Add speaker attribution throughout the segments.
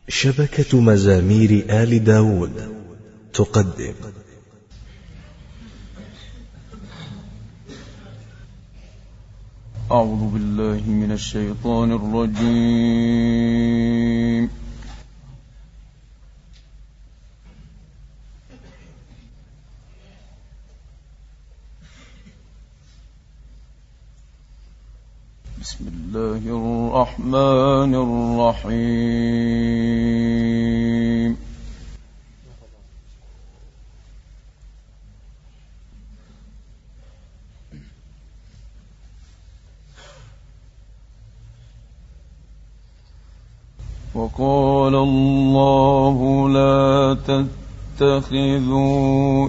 Speaker 1: شبكة مزامير آل داود تقدم
Speaker 2: أعوذ بالله من الشيطان الرجيم. بسم الله الرحمن الرحيم. وقال الله لا تتخذوا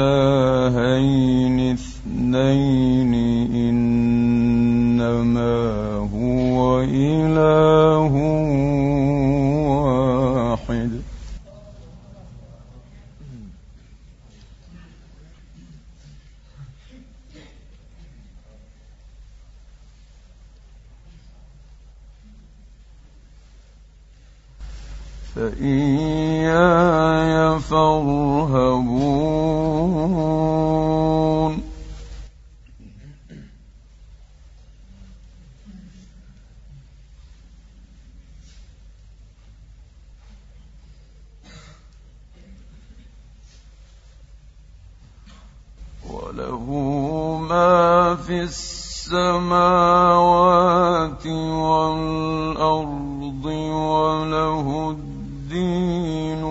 Speaker 2: إلهين اثنين إنما هو إله واحد. فإياي فارهبون. وله ما في السماوات والأرض وله الدين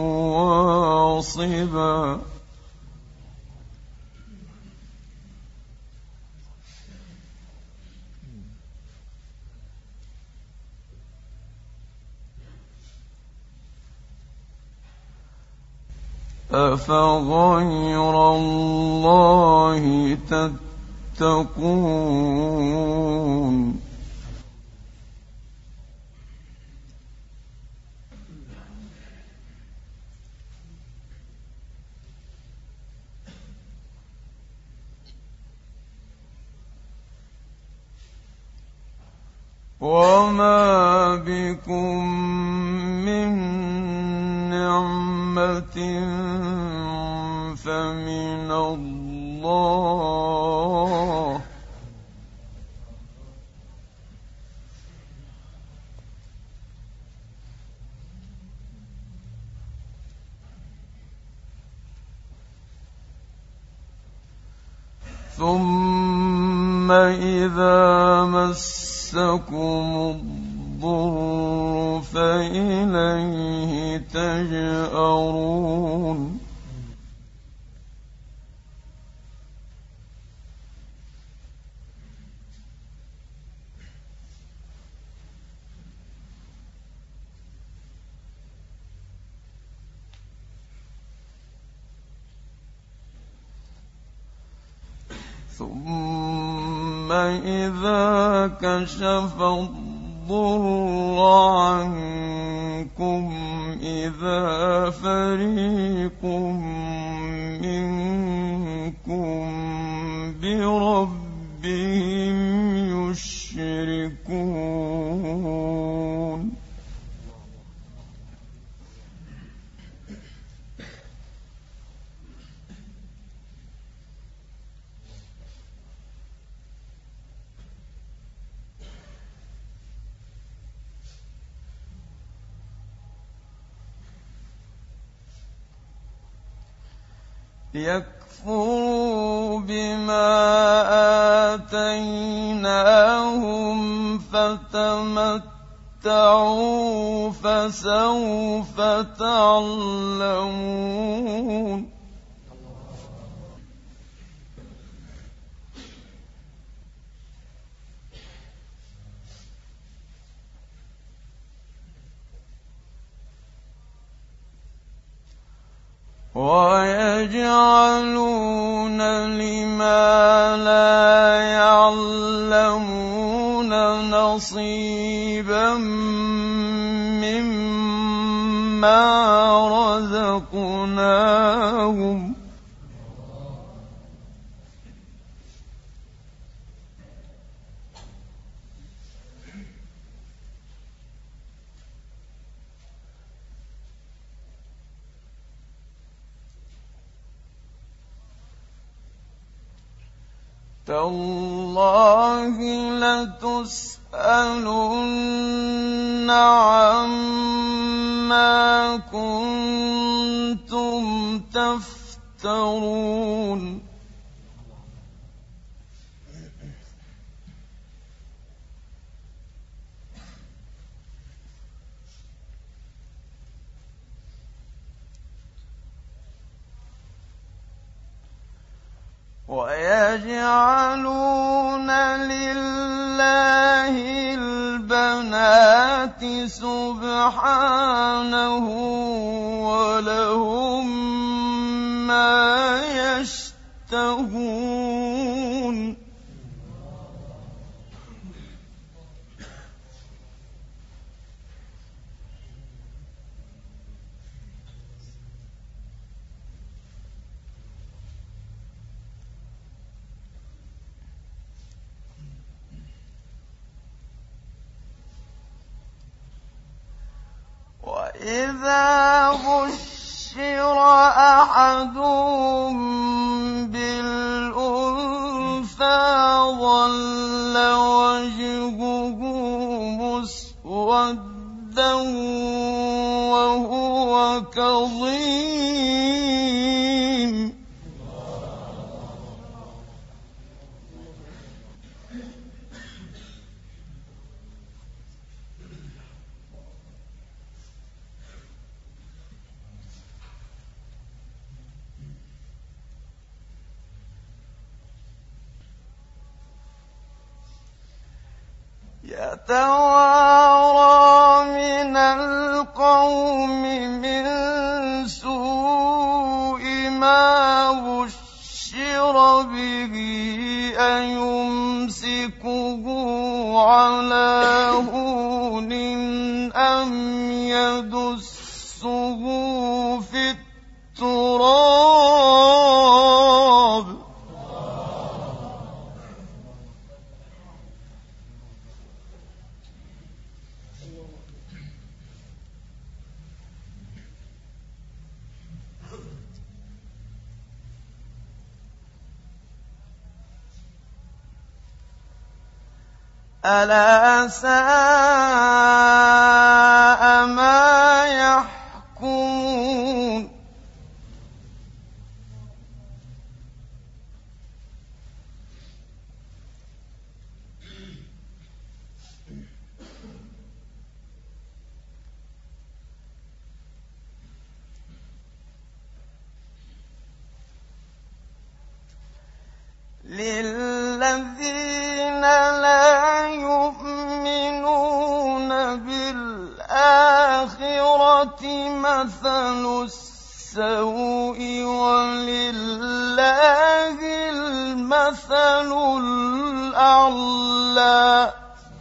Speaker 2: واصبا. أفغير الله تتقون. وما بكم من نعمة فمن الله. ثم إذا مسكم الضر فإليه تجأرون. ثم إذا كشف الضر عنكم إذا فريق منكم بربهم يشركون. ليكفروا بما آتيناهم فتمتعوا فسوف تعلمون. ويجعلون لما لا يعلمون نصيبا مما رزقناهم. تالله لتسألن عما كنتم تفترون ويجعلون لله البنات سبحانه ولهم ما يشتهون وإذا بشر أحدهم بالأنثى ظل وجهه مسودا وهو كظيم يتوارى من القوم من سوء ما بشر به أيمسكه على هون أم يدسه في التراب ألا ساء ما يحكمون للذين لا يؤمنون بالآخرة مثل السوء ولله المثل الأعلى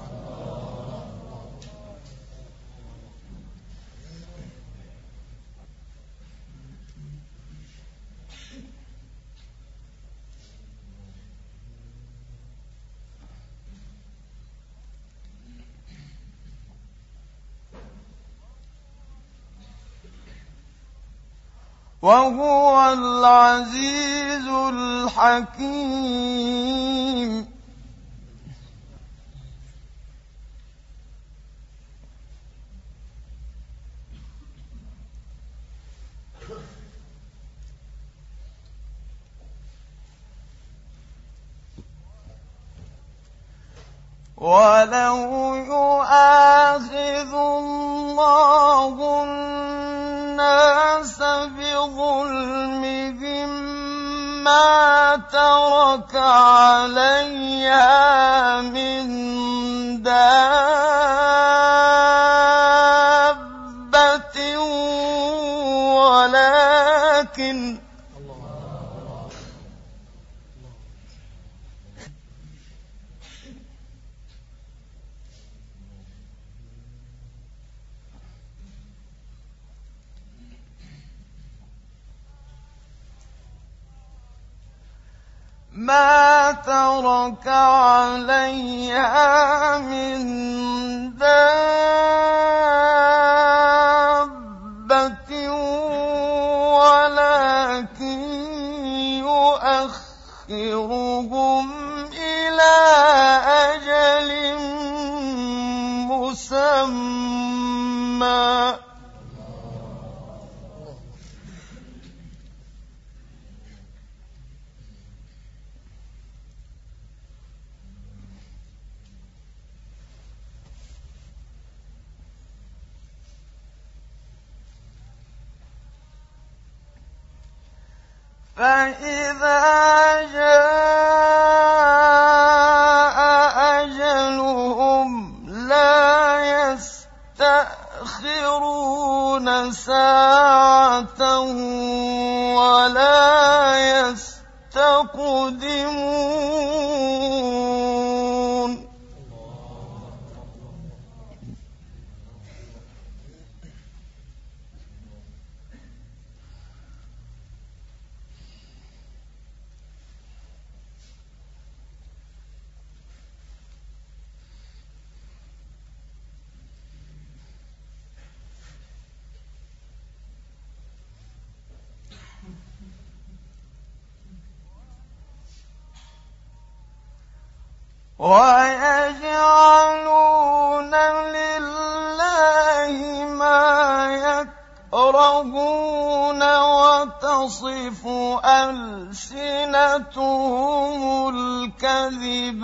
Speaker 2: وهو العزيز الحكيم ولو يؤاخذ الله الناس بظلمهم ما ترك عليها من دابة ولكن ما ترك عليها من دابة ولكن يؤخرهم فإذا جاء أجلهم لا يستأخرون ساعة ولا يستقدمون. ويجعلون لله ما يكرهون وتصف ألسنتهم الكذب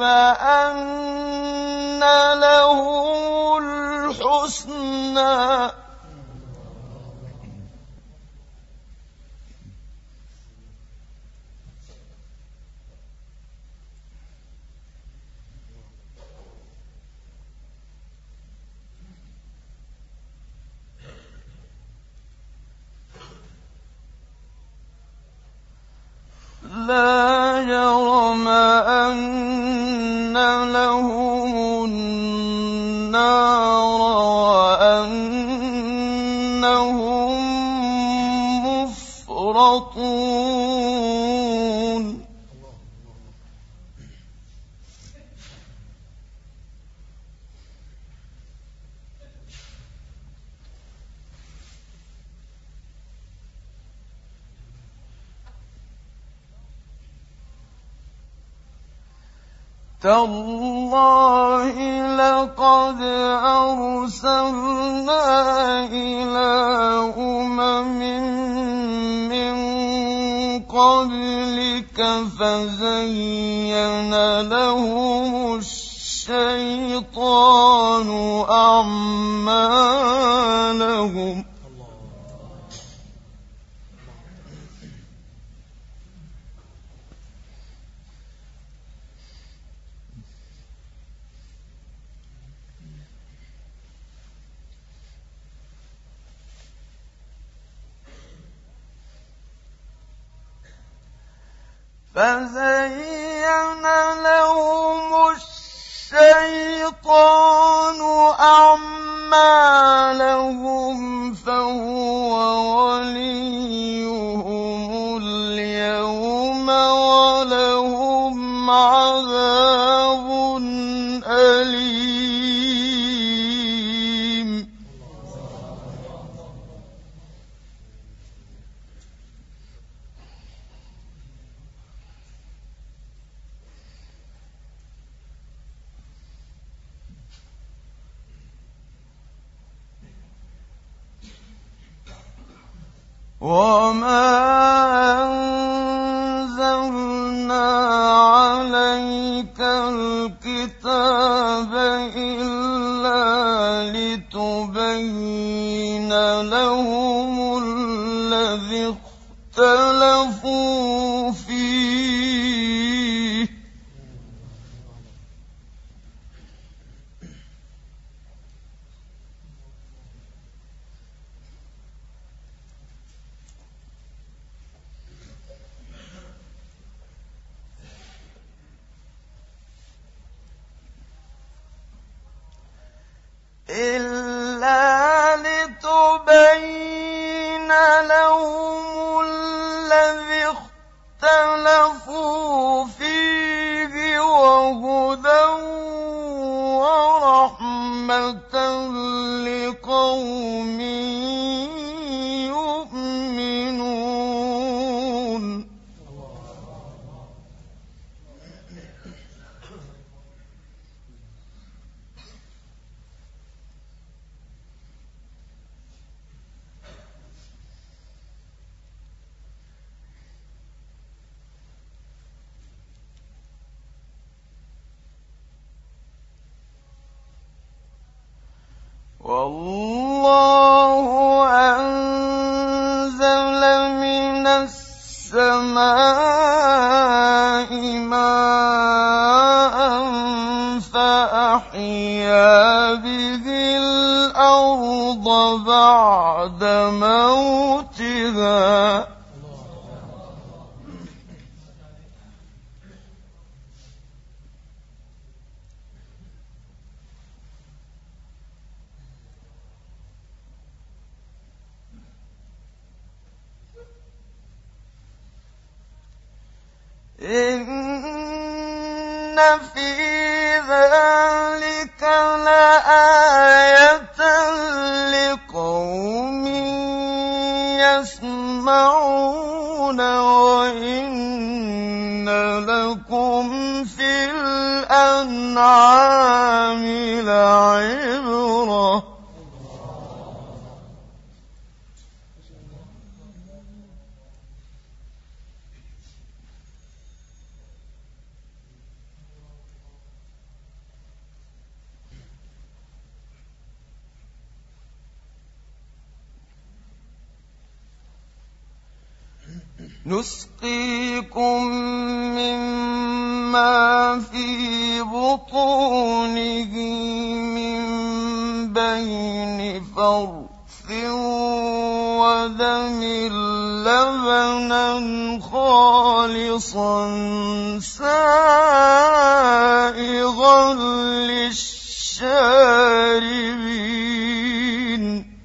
Speaker 2: أن لهم الحسنى لا جرم أن لهم النار وأنهم مفرطون. تالله لقد أرسلنا إلى أمم من قبلك فزين لهم الشيطان أعمالهم أعمالهم فهو وليهم اليوم ولهم عذاب أليم. وما أنزلنا عليك الكتاب إلا لتبين لهم الذي اختلفوا فيه إلا لتبين لهم الذي اختلفوا فيه وهدى ورحمة لقوم يؤمنون. والله أنزل من السماء موتها إن في ذلك لآية لقوم يسمعون وإن لكم في الأنعام لعبرة نسقيكم مما في بطونه من بين فرث ودم لبنا خالصا سائغا للشاربين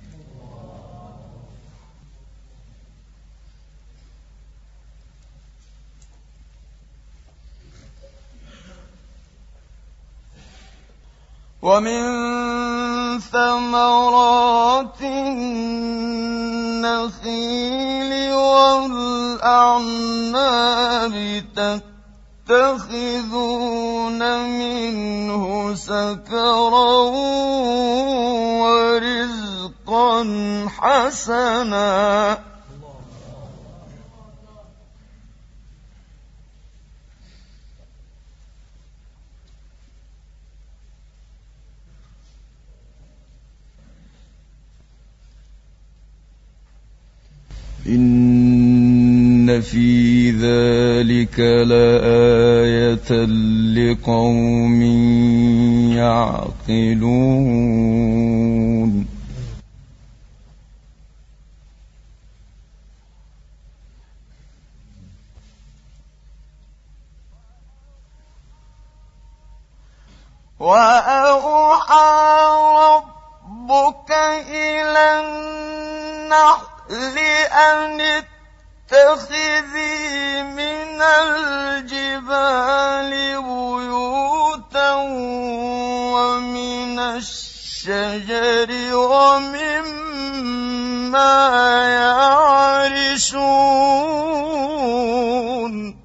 Speaker 2: ومن ثمرات النخيل والأعناب تتخذون منه سكرا ورزقا حسنا إن في ذلك لآية لقوم يعقلون وأوحى ربك إلى النحل أن اتخذي من الجبال بيوتا ومن الشجر ومما يعرشون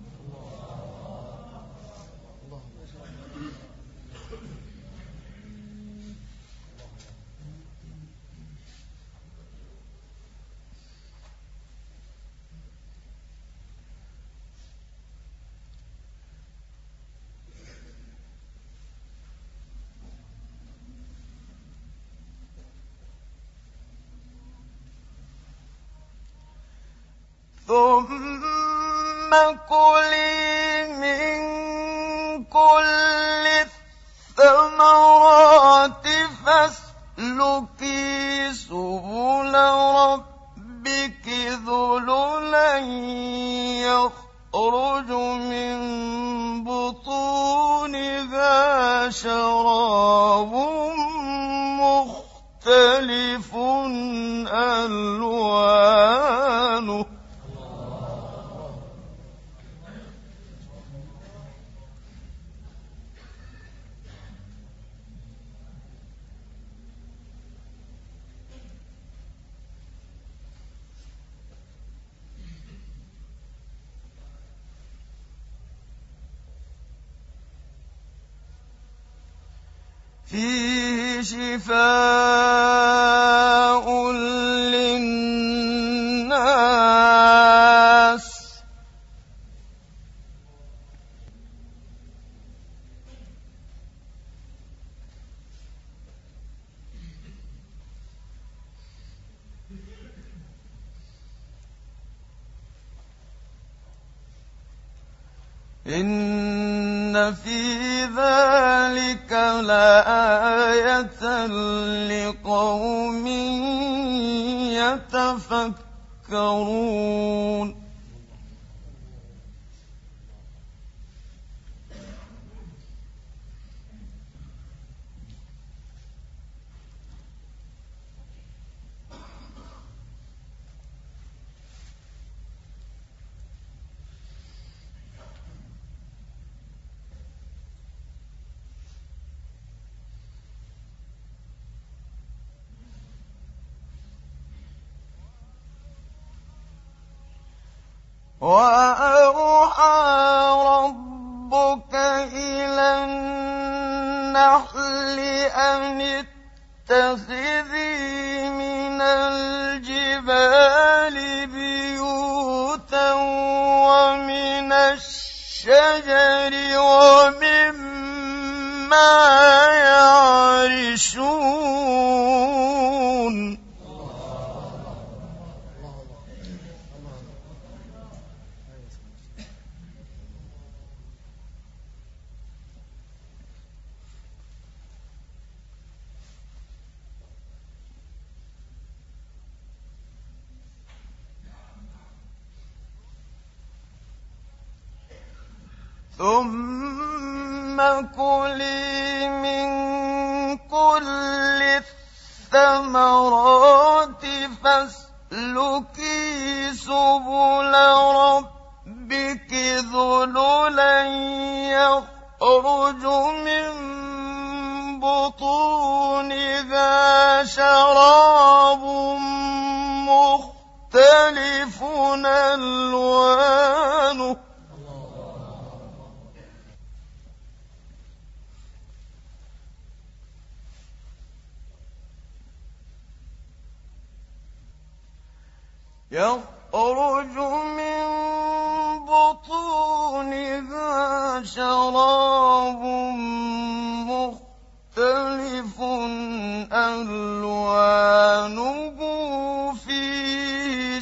Speaker 2: ثم كلي من كل الثمرات فاسلكي سبل ربك ذللا يخرج من بطونها شراب مختلف ألوانه فيه شفاء للناس إن في ذلك لآية لقوم يتفكرون وأوحى ربك إلى النحل أن اتخذي من الجبال بيوتا ومن الشجر ومما يعرشون ثم كلي من كل الثمرات فاسلكي سبل ربك ذللا يخرج من بطونها شراب مختلف ألوانه يخرج من بطونها شراب مختلف ألوانه فيه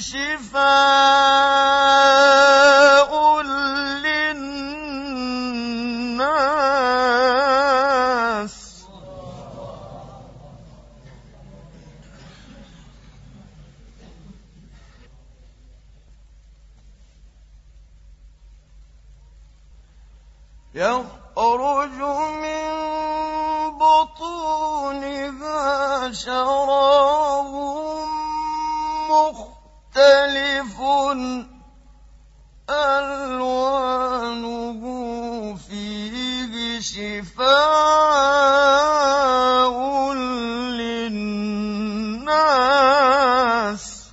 Speaker 2: شفاء للناس يخرج من بطونها شراب مختلف ألوانه فيه شفاء للناس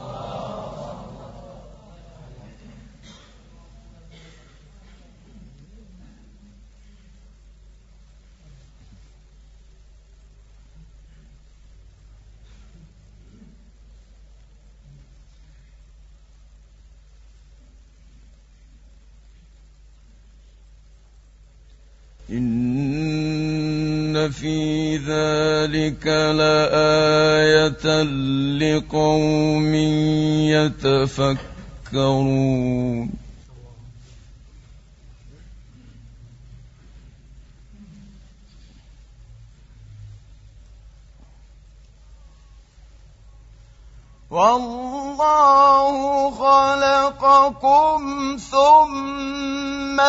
Speaker 2: إن في ذلك لآية لقوم يتفكرون والله خلقكم ثم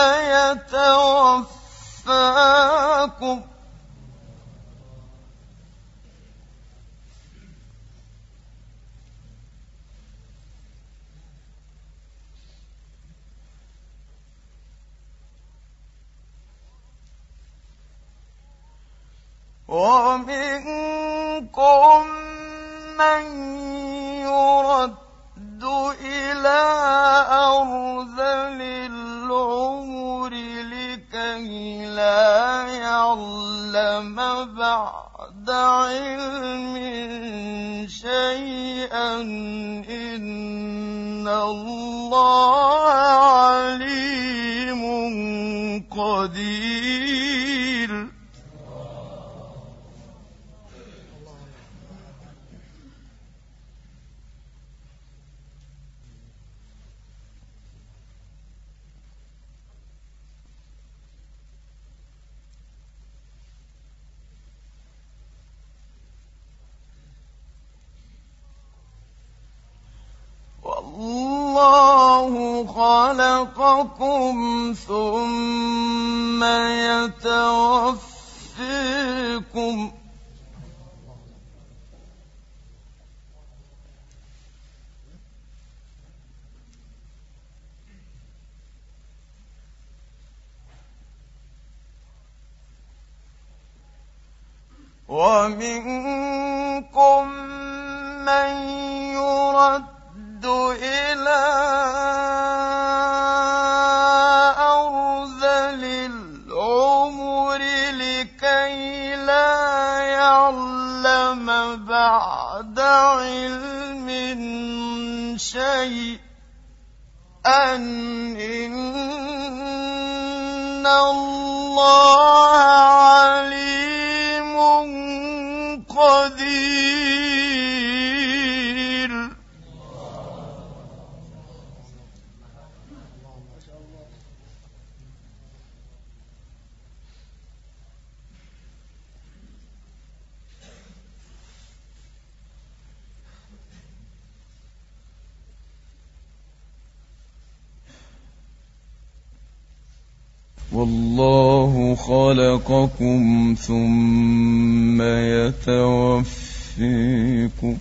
Speaker 2: يتوفاكم ومنكم من يرد إلى أرذل العمر لكي لا يعلم بعد علم شيئا إن الله عليم قدير خلقكم ثم يتوفيكم ومنكم من يرد إلى أرذل العمر لكي لا يعلم بعد علم شيئا إن الله عليم قدير.
Speaker 3: والله خلقكم ثم يتوفيكم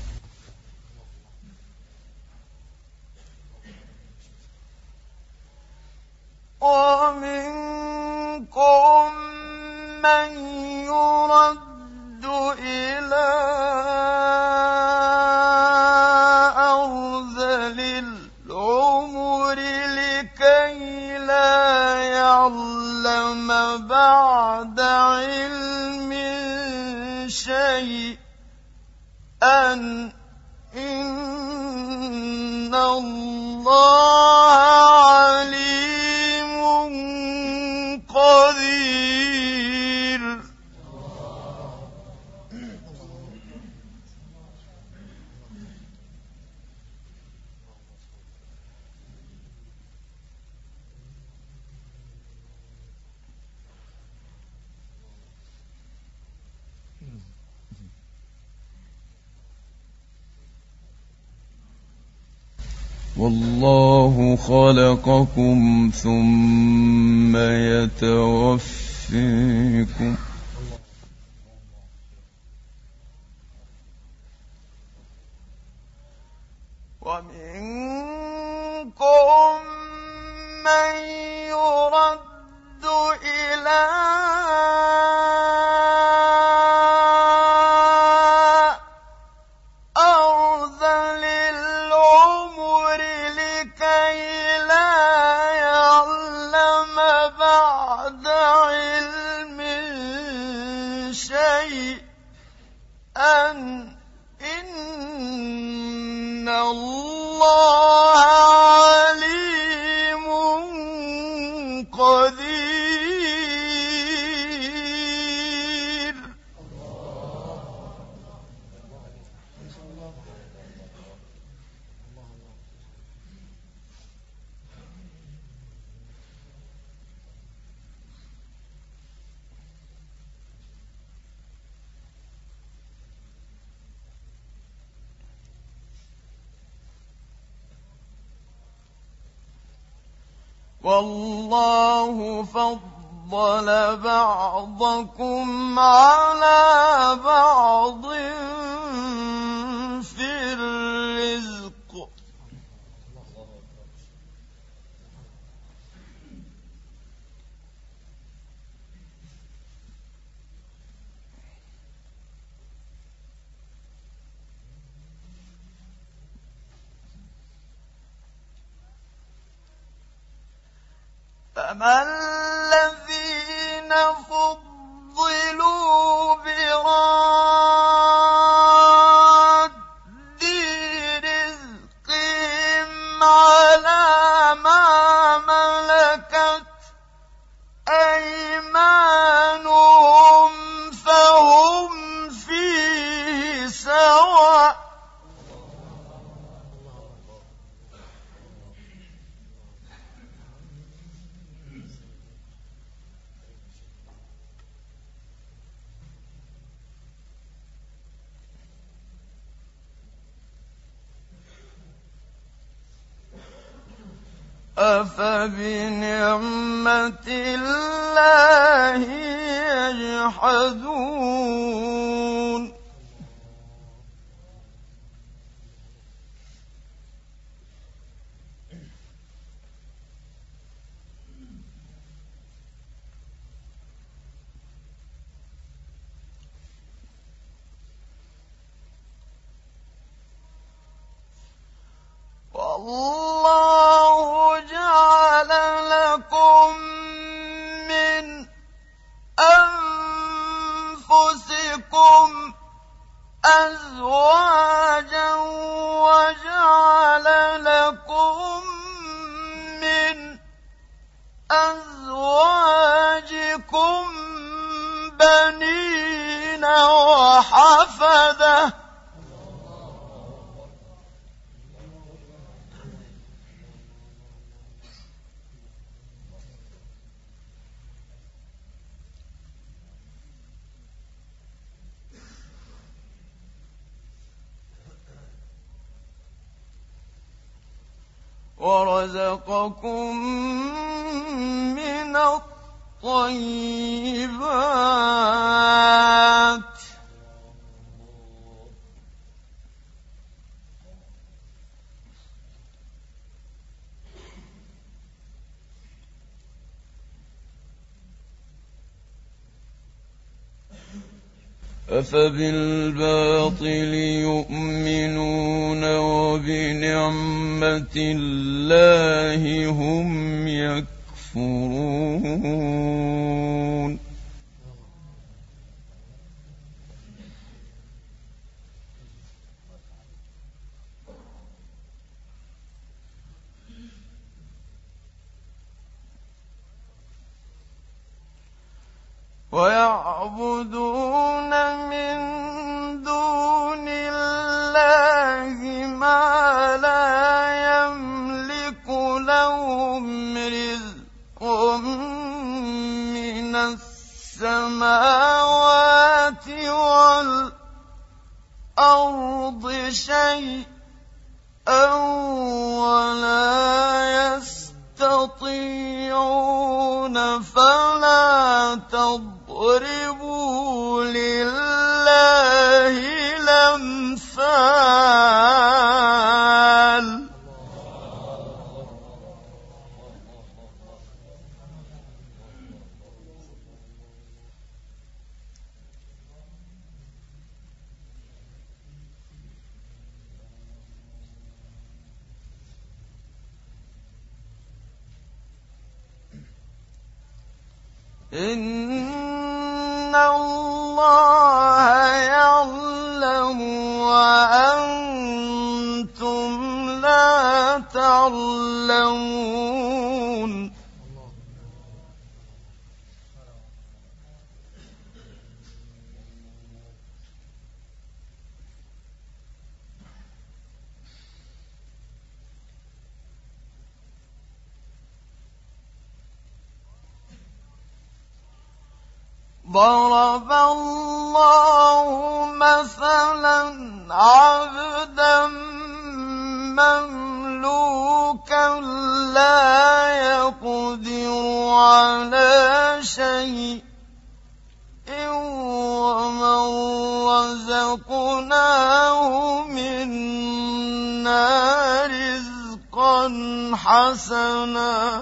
Speaker 2: ومنكم من يرد إلى أرذل العمر لكي لا يعلم بعد علم شيئا إن الله عليم قدير.
Speaker 3: والله خلقكم ثم يتوفيكم
Speaker 2: ومنكم من يرد إلى أرذل العمر لكي لا يعلم بعد علم شيئا إن الله عليم قدير. والله فضل بعضكم على بعض في الرزق فما الذين فضلوا براد رزقهم على ما ملكت أيمانهم فهم فيه سواء أفبنعمة الله يجحدون والله جعل لكم من أنفسكم أزواجا وجعل لكم من أزواجكم بنين وحفدة ورزقكم من الطيبات
Speaker 3: أفبالباطل يؤمنون وبنعمة الله هم يكفرون
Speaker 2: ويعبدون من دون الله ما لا يملك لهم رزق من السماوات والأرض شيئا ولا يستطيعون فلا تضربوا لله الأمثال إن الله يعلم وأنتم لا تعلمون ضرب الله مثلا عبدا مملوكا لا يقدر على شيء ومن رزقناه منا رزقا حسنا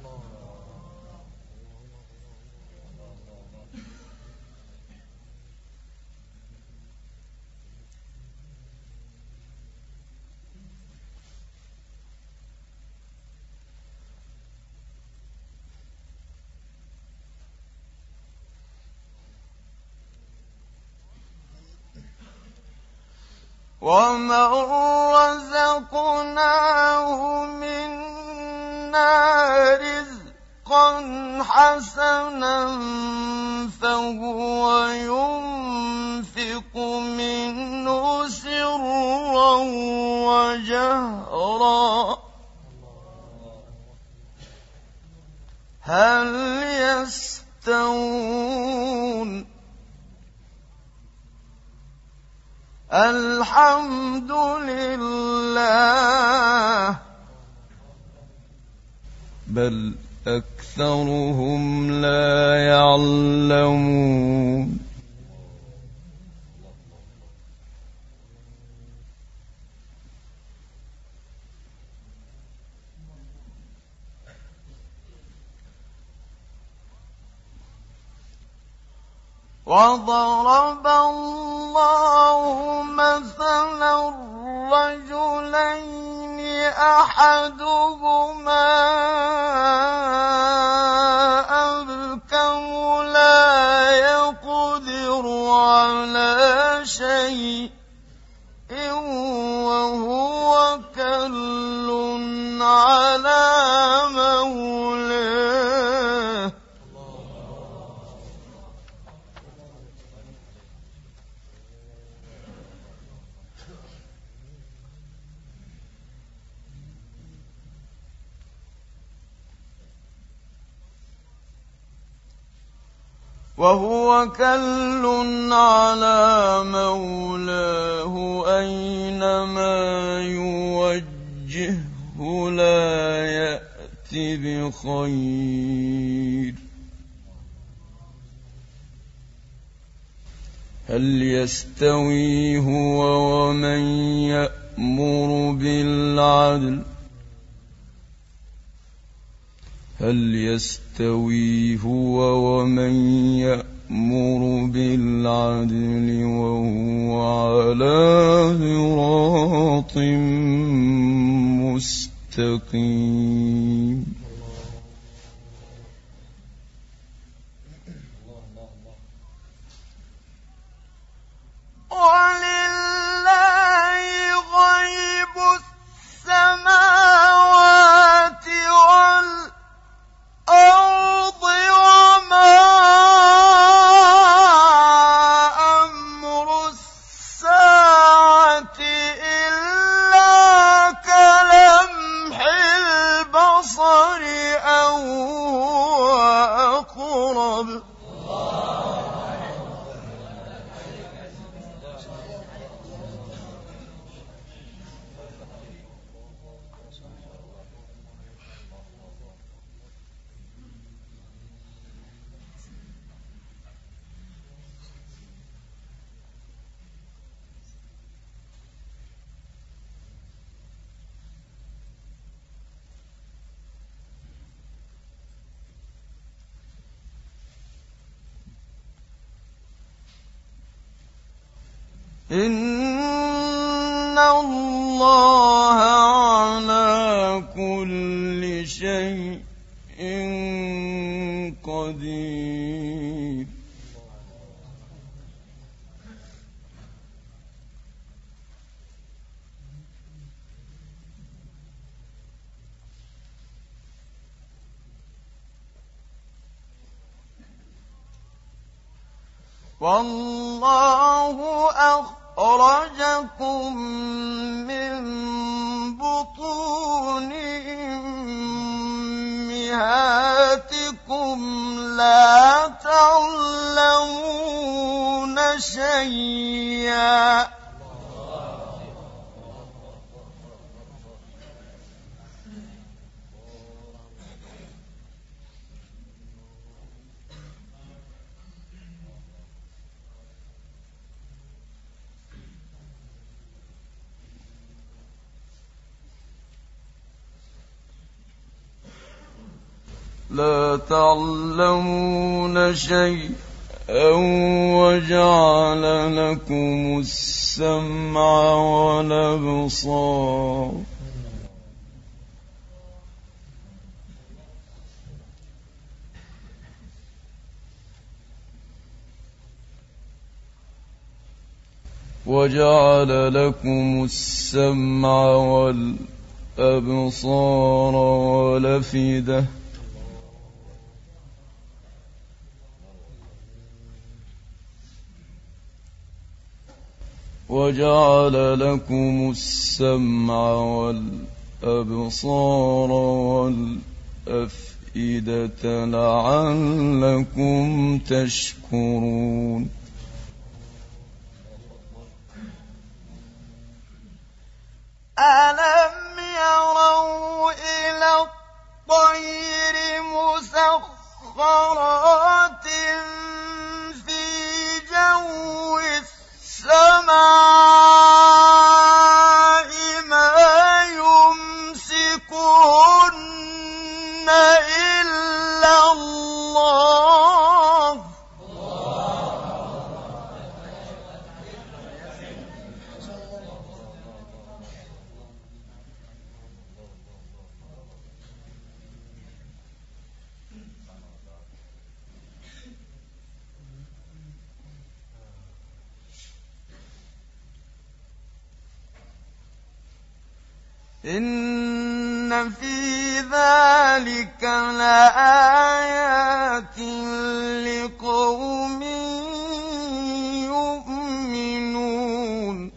Speaker 2: ومن رزقناه منا رزقا حسنا فهو ينفق منه سرا وجهرا هل يستوون الحمد لله
Speaker 3: بل أكثرهم لا يعلمون
Speaker 2: وضرب الله مثلا رجلين أحدهما أبكم لا يقدر على شيء وهو كل على مولاه
Speaker 3: أينما يوجهه لا يأتي بخير هل يستوي هو ومن يأمر بالعدل هل يستوي هو ومن يأمر بالعدل وهو على صراط مستقيم
Speaker 2: ولله غيب السماوات والأرض وما أمر الساعة إلا كلمح البصر أو هو أقرب إن الله على كل شيء قدير والله أخرجكم من بطون أمهاتكم لا تعلمون شيئا وجعل لكم السمع والأبصار والأفئدة وجعل لكم السمع والأبصار والأفئدة لعلكم تشكرون ألم يروا إلى الطير
Speaker 4: إن في ذلك لآيات لقوم يؤمنون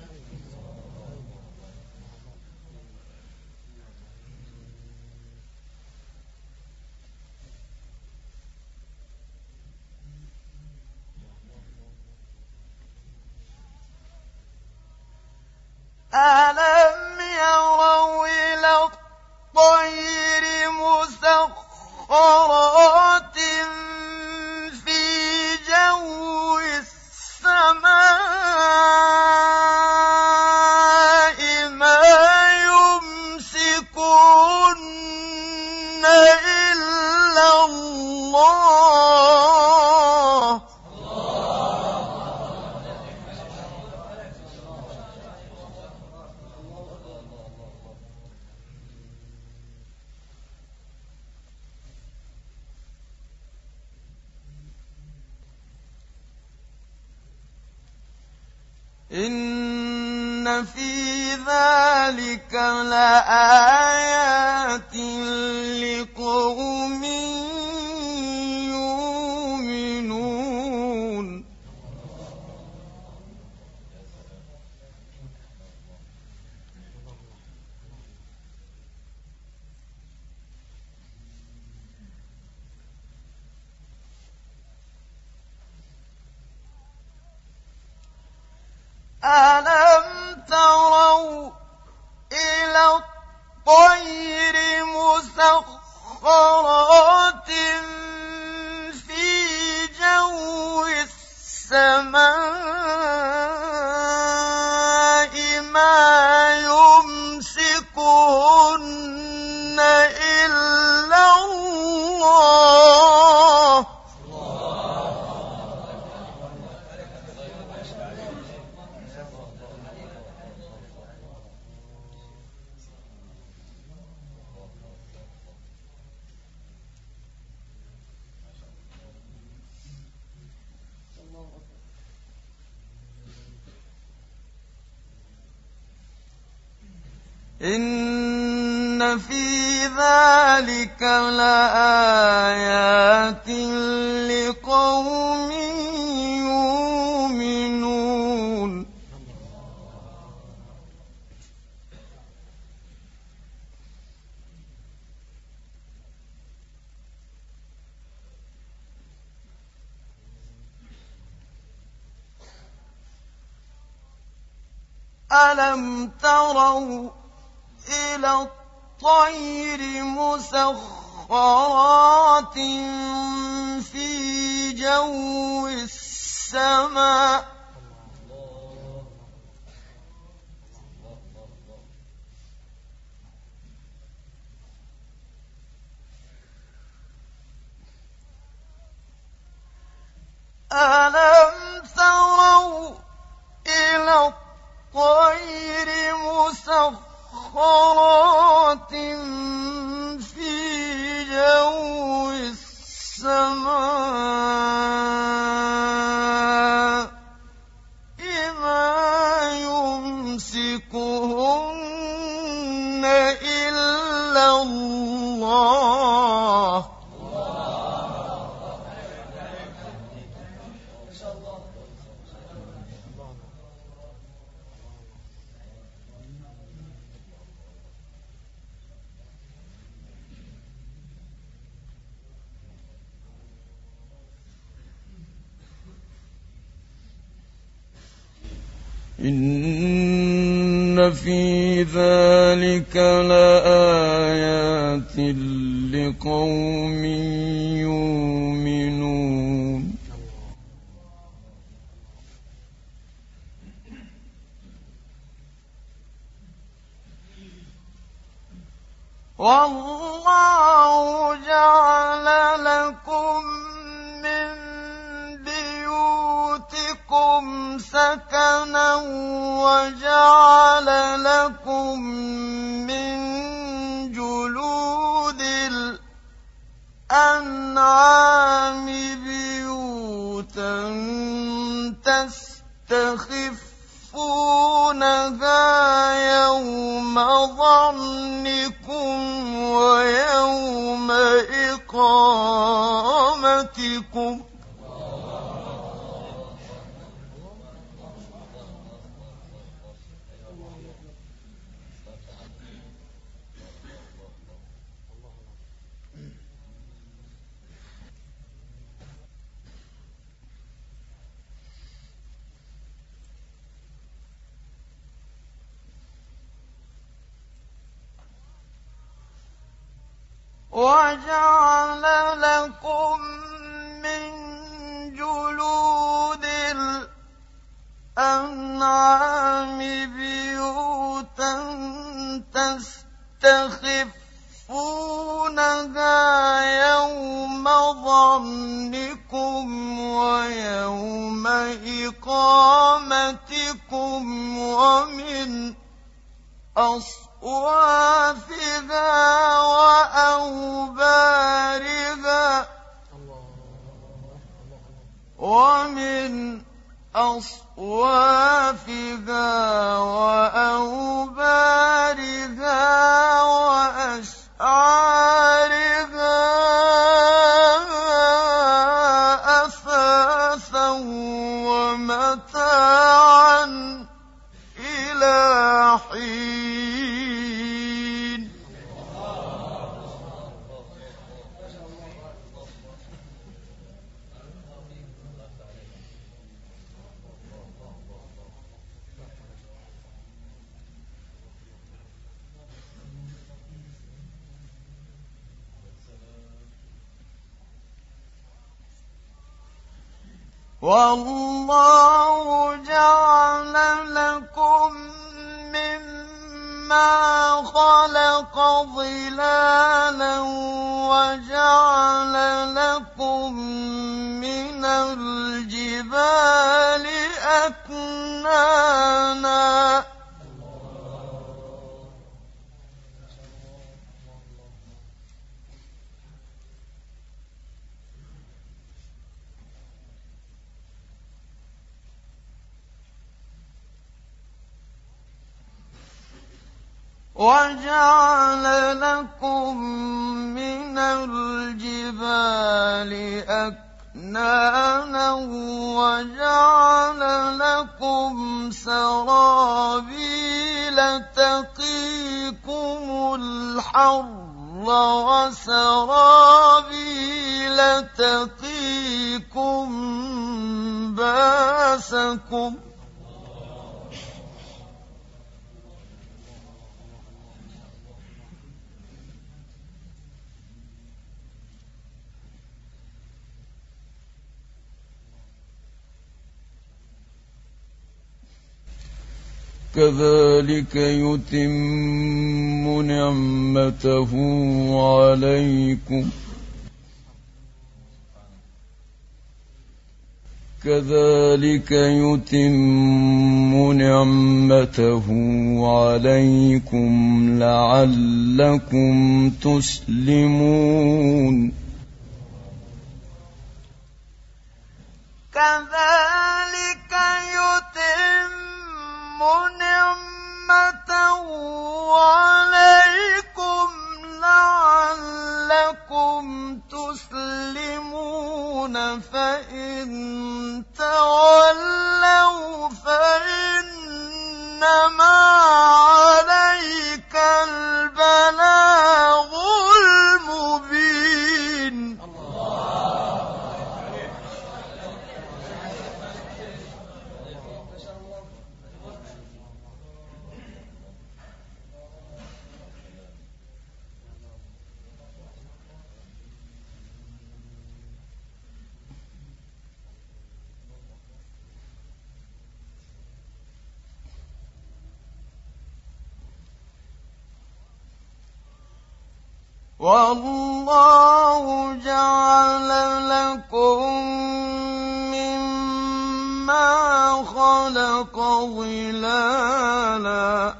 Speaker 4: ألم يروا إلى الطير مسخرات في جو السماء ما يمسكهن إلا الله إن في ذلك لآيات لقوم يؤمنون ألم تروا إلى الطير مسخرات في جو السماء ما يمسكهن إلا الله إن في ذلك لآيات لقوم يؤمنون ألم تروا إلى الطير مسخرات في جو السماء ألم تروا إلى الطير مسخرات في جو السماء ما يمسكهن إلا الله إن في ذلك لآيات لقوم يؤمنون والله جعل لكم من بيوتكم سكنا وجعل لكم من جلود الأنعام بيوتا تستخفونها يوم ظنكم ويوم إقامتكم. وجعل لكم من جلود الأنعام بيوتا تستخفونها يوم ظنكم ويوم إقامتكم ومن أصوافها وأوبارها وأشعارها أثاثا ومتاعا إلى حين. والله جعل لكم مما خلق ظلالا وجعل لكم من الجبال أكنانا وجعل لكم من الجبال أكنانا وجعل لكم سرابيل تقيكم الحر وسرابيل تقيكم باسكم.
Speaker 3: كذلك يتم نعمته عليكم كذلك يتم نعمته عليكم لعلكم تسلمون.
Speaker 4: كذلك يتم نعمته عليكم لعلكم تسلمون فإن تولوا فإنما عليك البلاغ المبين. والله جعل لكم مما خلق ظلالا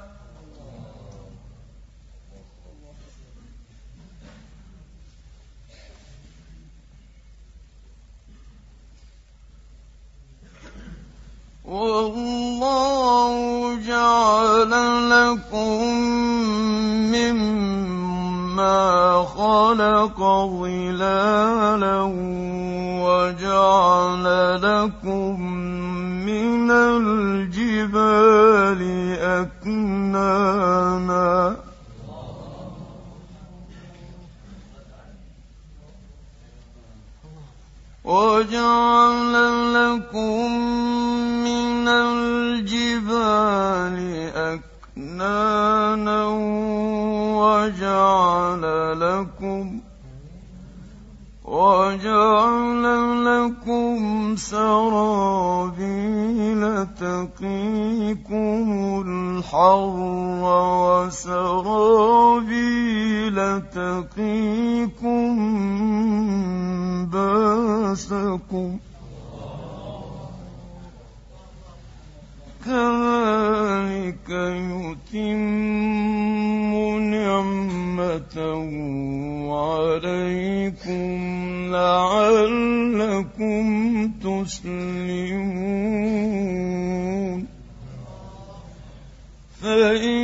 Speaker 4: والله جعل لكم خلق ظلالا وجعل لكم من الجبال أكنانا وجعل لكم من الجبال أكنانا وجعل لكم سرابيل تقيكم الحر وسرابيل تقيكم باسكم كذلك يتم نعمته عليكم لعلكم تسلمون فإن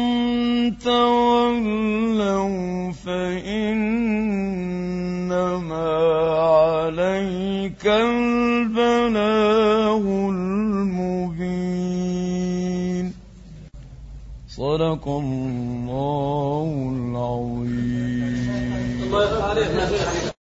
Speaker 4: تولوا فإنما عليك البلاغ المبين. صدق الله العظيم.